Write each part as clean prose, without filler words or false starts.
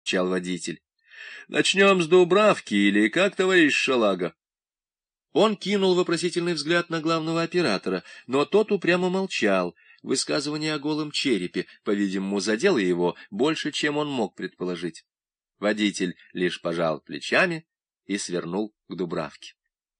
— отвечал водитель. — Начнем с Дубравки или как, товарищ Шалага? Он кинул вопросительный взгляд на главного оператора, но тот упрямо молчал. Высказывание о голом черепе, по-видимому, задело его больше, чем он мог предположить. Водитель лишь пожал плечами и свернул к Дубравке.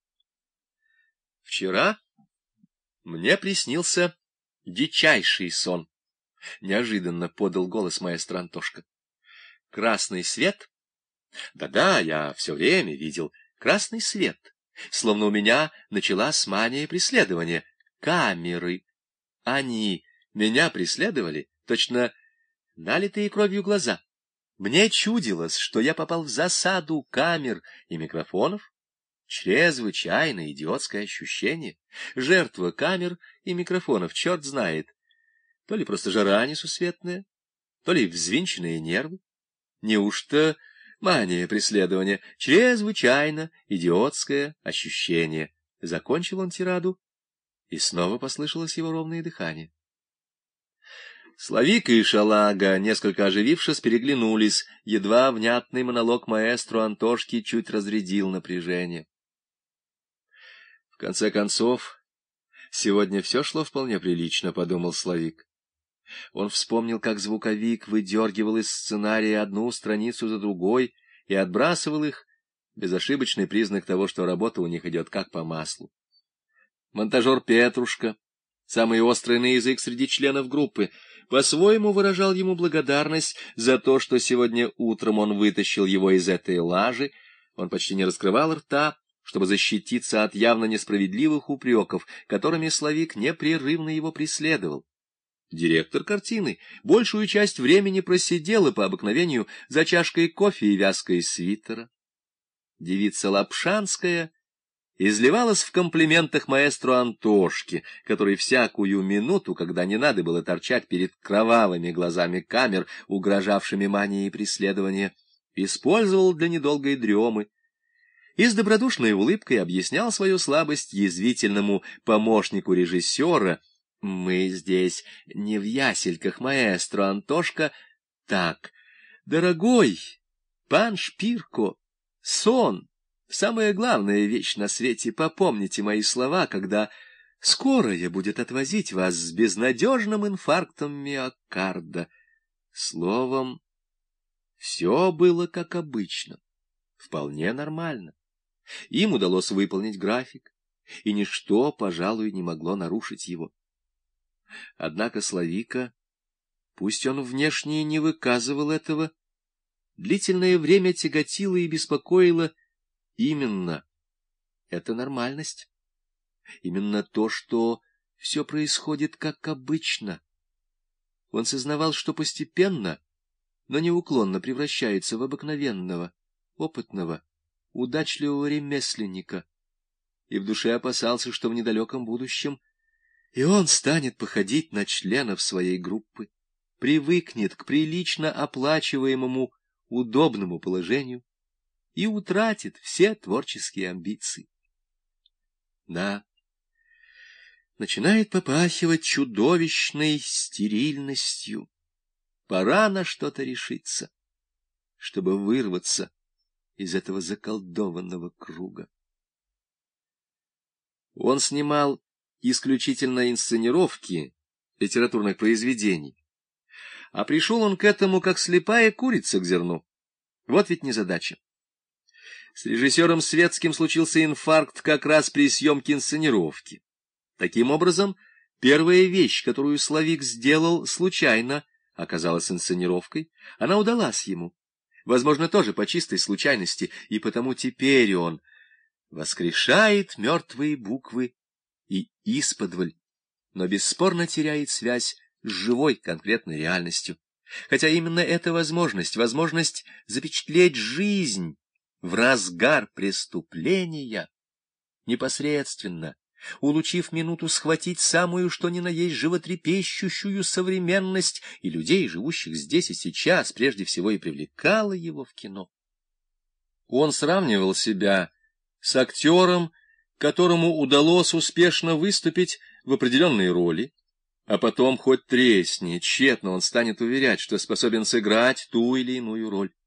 Вчера мне приснился дичайший сон. Неожиданно подал голос маэстро Антошка. Красный свет? Да-да, я все время видел красный свет. Словно у меня началась мания преследования. Камеры. Они меня преследовали, точно налитые кровью глаза. Мне чудилось, что я попал в засаду камер и микрофонов. Чрезвычайно идиотское ощущение. Жертва камер и микрофонов, черт знает. То ли просто жара несусветная, то ли взвинченные нервы. Неужто мания преследования? Чрезвычайно идиотское ощущение. Закончил он тираду, и снова послышалось его ровное дыхание. Славик и Шалага, несколько оживившись, переглянулись. Едва внятный монолог маэстро Антошки чуть разрядил напряжение. В конце концов, сегодня все шло вполне прилично, — подумал Славик. Он вспомнил, как звуковик выдергивал из сценария одну страницу за другой и отбрасывал их, безошибочный признак того, что работа у них идет как по маслу. Монтажер Петрушка, самый острый на язык среди членов группы, по-своему выражал ему благодарность за то, что сегодня утром он вытащил его из этой лажи. Он почти не раскрывал рта, чтобы защититься от явно несправедливых упреков, которыми Славик непрерывно его преследовал. Директор картины большую часть времени просидела по обыкновению за чашкой кофе и вязкой свитера. Девица Лапшанская изливалась в комплиментах маэстро Антошке, который всякую минуту, когда не надо было торчать перед кровавыми глазами камер, угрожавшими манией преследования, использовал для недолгой дремы, и с добродушной улыбкой объяснял свою слабость язвительному помощнику режиссера: «Мы здесь не в ясельках, маэстро Антошка. Так, дорогой пан Шпирко, сон — самая главная вещь на свете. Попомните мои слова, когда скорая будет отвозить вас с безнадежным инфарктом миокарда». Словом, все было как обычно, вполне нормально. Им удалось выполнить график, и ничто, пожалуй, не могло нарушить его. Однако Славика, пусть он внешне не выказывал этого, длительное время тяготила и беспокоила именно эта нормальность, именно то, что все происходит как обычно. Он сознавал, что постепенно, но неуклонно превращается в обыкновенного, опытного, удачливого ремесленника, и в душе опасался, что в недалеком будущем и он станет походить на членов своей группы, привыкнет к прилично оплачиваемому удобному положению и утратит все творческие амбиции. Да, начинает попахивать чудовищной стерильностью. Пора на что-то решиться, чтобы вырваться из этого заколдованного круга. Он снимал исключительно инсценировки литературных произведений, а пришел он к этому, как слепая курица к зерну. Вот ведь незадача. С режиссером Светским случился инфаркт как раз при съемке инсценировки. Таким образом, первая вещь, которую Славик сделал случайно, оказалась инсценировкой. Она удалась ему, возможно, тоже по чистой случайности, и потому теперь он воскрешает мертвые буквы и исподволь, но бесспорно теряет связь с живой конкретной реальностью. Хотя именно эта возможность запечатлеть жизнь в разгар преступления, непосредственно, улучив минуту, схватить самую что ни на есть животрепещущую современность и людей, живущих здесь и сейчас, прежде всего и привлекала его в кино. Он сравнивал себя с актером, которому удалось успешно выступить в определенной роли, а потом хоть тресни, тщетно он станет уверять, что способен сыграть ту или иную роль.